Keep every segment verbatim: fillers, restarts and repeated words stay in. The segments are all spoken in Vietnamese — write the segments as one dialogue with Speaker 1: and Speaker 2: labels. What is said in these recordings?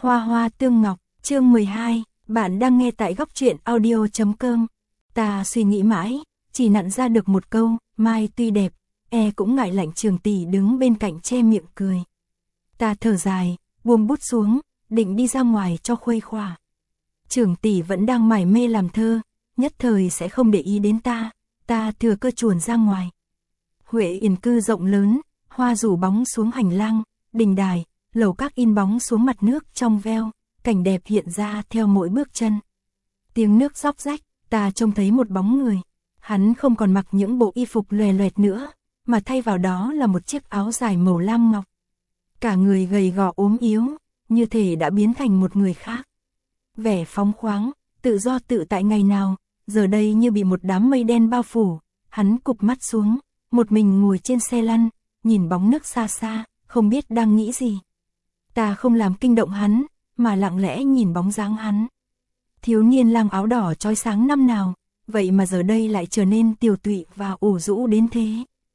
Speaker 1: Hoa hoa tương ngọc, chương mười hai, bạn đang nghe tại góc truyện audio chấm com. Ta suy nghĩ mãi, chỉ nặn ra được một câu, mai tuy đẹp, e cũng ngại lạnh. Trường tỷ đứng bên cạnh che miệng cười. Ta thở dài, buông bút xuống, định đi ra ngoài cho khuây khỏa. Trường tỷ vẫn đang mải mê làm thơ, nhất thời sẽ không để ý đến ta, ta thừa cơ chuồn ra ngoài. Huệ Yên cư rộng lớn, hoa rủ bóng xuống hành lang, đình đài, lầu các in bóng xuống mặt nước trong veo, cảnh đẹp hiện ra theo mỗi bước chân. Tiếng nước róc rách, ta trông thấy một bóng người. Hắn không còn mặc những bộ y phục lòe loẹt nữa, mà thay vào đó là một chiếc áo dài màu lam ngọc. Cả người gầy gò ốm yếu, như thể đã biến thành một người khác. Vẻ phóng khoáng, tự do tự tại ngày nào, giờ đây như bị một đám mây đen bao phủ. Hắn cụp mắt xuống, một mình ngồi trên xe lăn, nhìn bóng nước xa xa, không biết đang nghĩ gì. Ta không làm kinh động hắn, mà lặng lẽ nhìn bóng dáng hắn. Thiếu niên lang áo đỏ chói sáng năm nào, vậy mà giờ đây lại trở nên tiều tụy và ủ rũ đến thế.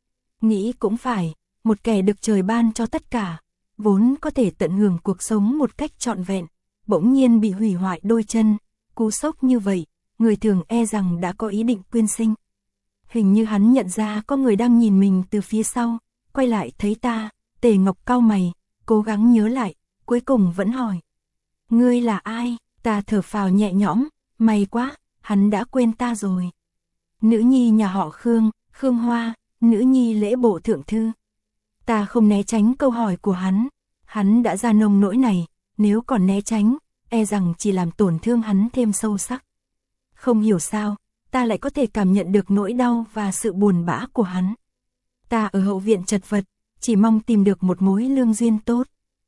Speaker 1: Nghĩ cũng phải, một kẻ được trời ban cho tất cả, vốn có thể tận hưởng cuộc sống một cách trọn vẹn, bỗng nhiên bị hủy hoại đôi chân. Cú sốc như vậy, người thường e rằng đã có ý định quyên sinh. Hình như hắn nhận ra có người đang nhìn mình từ phía sau, quay lại thấy ta. Tề Ngọc cau mày, cố gắng nhớ lại, cuối cùng vẫn hỏi. Ngươi là ai? Ta thở phào nhẹ nhõm, may quá, hắn đã quên ta rồi. Nữ nhi nhà họ Khương, Khương Hoa, nữ nhi lễ bộ thượng thư. Ta không né tránh câu hỏi của hắn, hắn đã ra nông nỗi này, nếu còn né tránh, e rằng chỉ làm tổn thương hắn thêm sâu sắc. Không hiểu sao, ta lại có thể cảm nhận được nỗi đau và sự buồn bã của hắn. Ta ở hậu viện chật vật, chỉ mong tìm được một mối lương duyên tốt.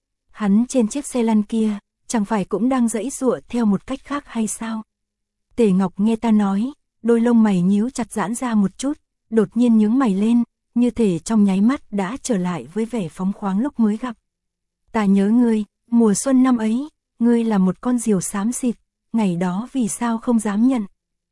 Speaker 1: Hắn trên chiếc xe lăn kia, chẳng phải cũng đang giãy giụa theo một cách khác hay sao? Tề Ngọc nghe ta nói, đôi lông mày nhíu chặt giãn ra một chút, đột nhiên nhướng mày lên, như thể trong nháy mắt đã trở lại với vẻ phóng khoáng lúc mới gặp. Ta nhớ ngươi, mùa xuân năm ấy, ngươi là một con diều xám xịt, ngày đó vì sao không dám nhận?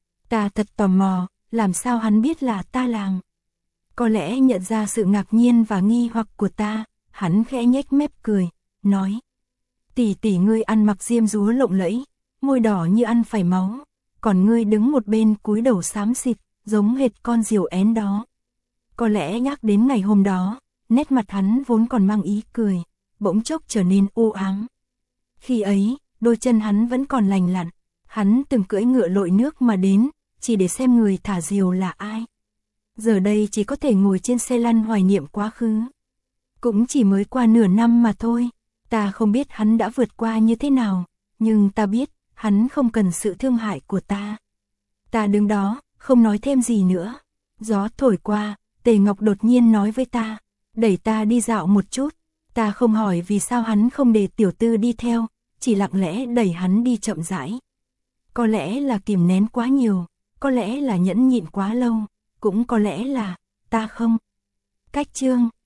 Speaker 1: Ta thật tò mò, làm sao hắn biết là ta làm? Có lẽ nhận ra sự ngạc nhiên và nghi hoặc của ta, hắn khẽ nhếch mép cười, nói. Tỷ tỷ ngươi ăn mặc diêm dúa lộng lẫy, môi đỏ như ăn phải máu, còn ngươi đứng một bên cúi đầu xám xịt, giống hệt con diều én đó. Có lẽ nhắc đến ngày hôm đó, nét mặt hắn vốn còn mang ý cười, bỗng chốc trở nên u ám. Khi ấy, đôi chân hắn vẫn còn lành lặn, hắn từng cưỡi ngựa lội nước mà đến, chỉ để xem người thả diều là ai. Giờ đây chỉ có thể ngồi trên xe lăn hoài niệm quá khứ. Cũng chỉ mới qua nửa năm mà thôi, ta không biết hắn đã vượt qua như thế nào, nhưng ta biết, hắn không cần sự thương hại của ta. Ta đứng đó, không nói thêm gì nữa. Gió thổi qua, Tề Ngọc đột nhiên nói với ta, đẩy ta đi dạo một chút. Ta không hỏi vì sao hắn không để tiểu tư đi theo, chỉ lặng lẽ đẩy hắn đi chậm rãi. Có lẽ là kìm nén quá nhiều, có lẽ là nhẫn nhịn quá lâu, cũng có lẽ là, ta không. Cách chương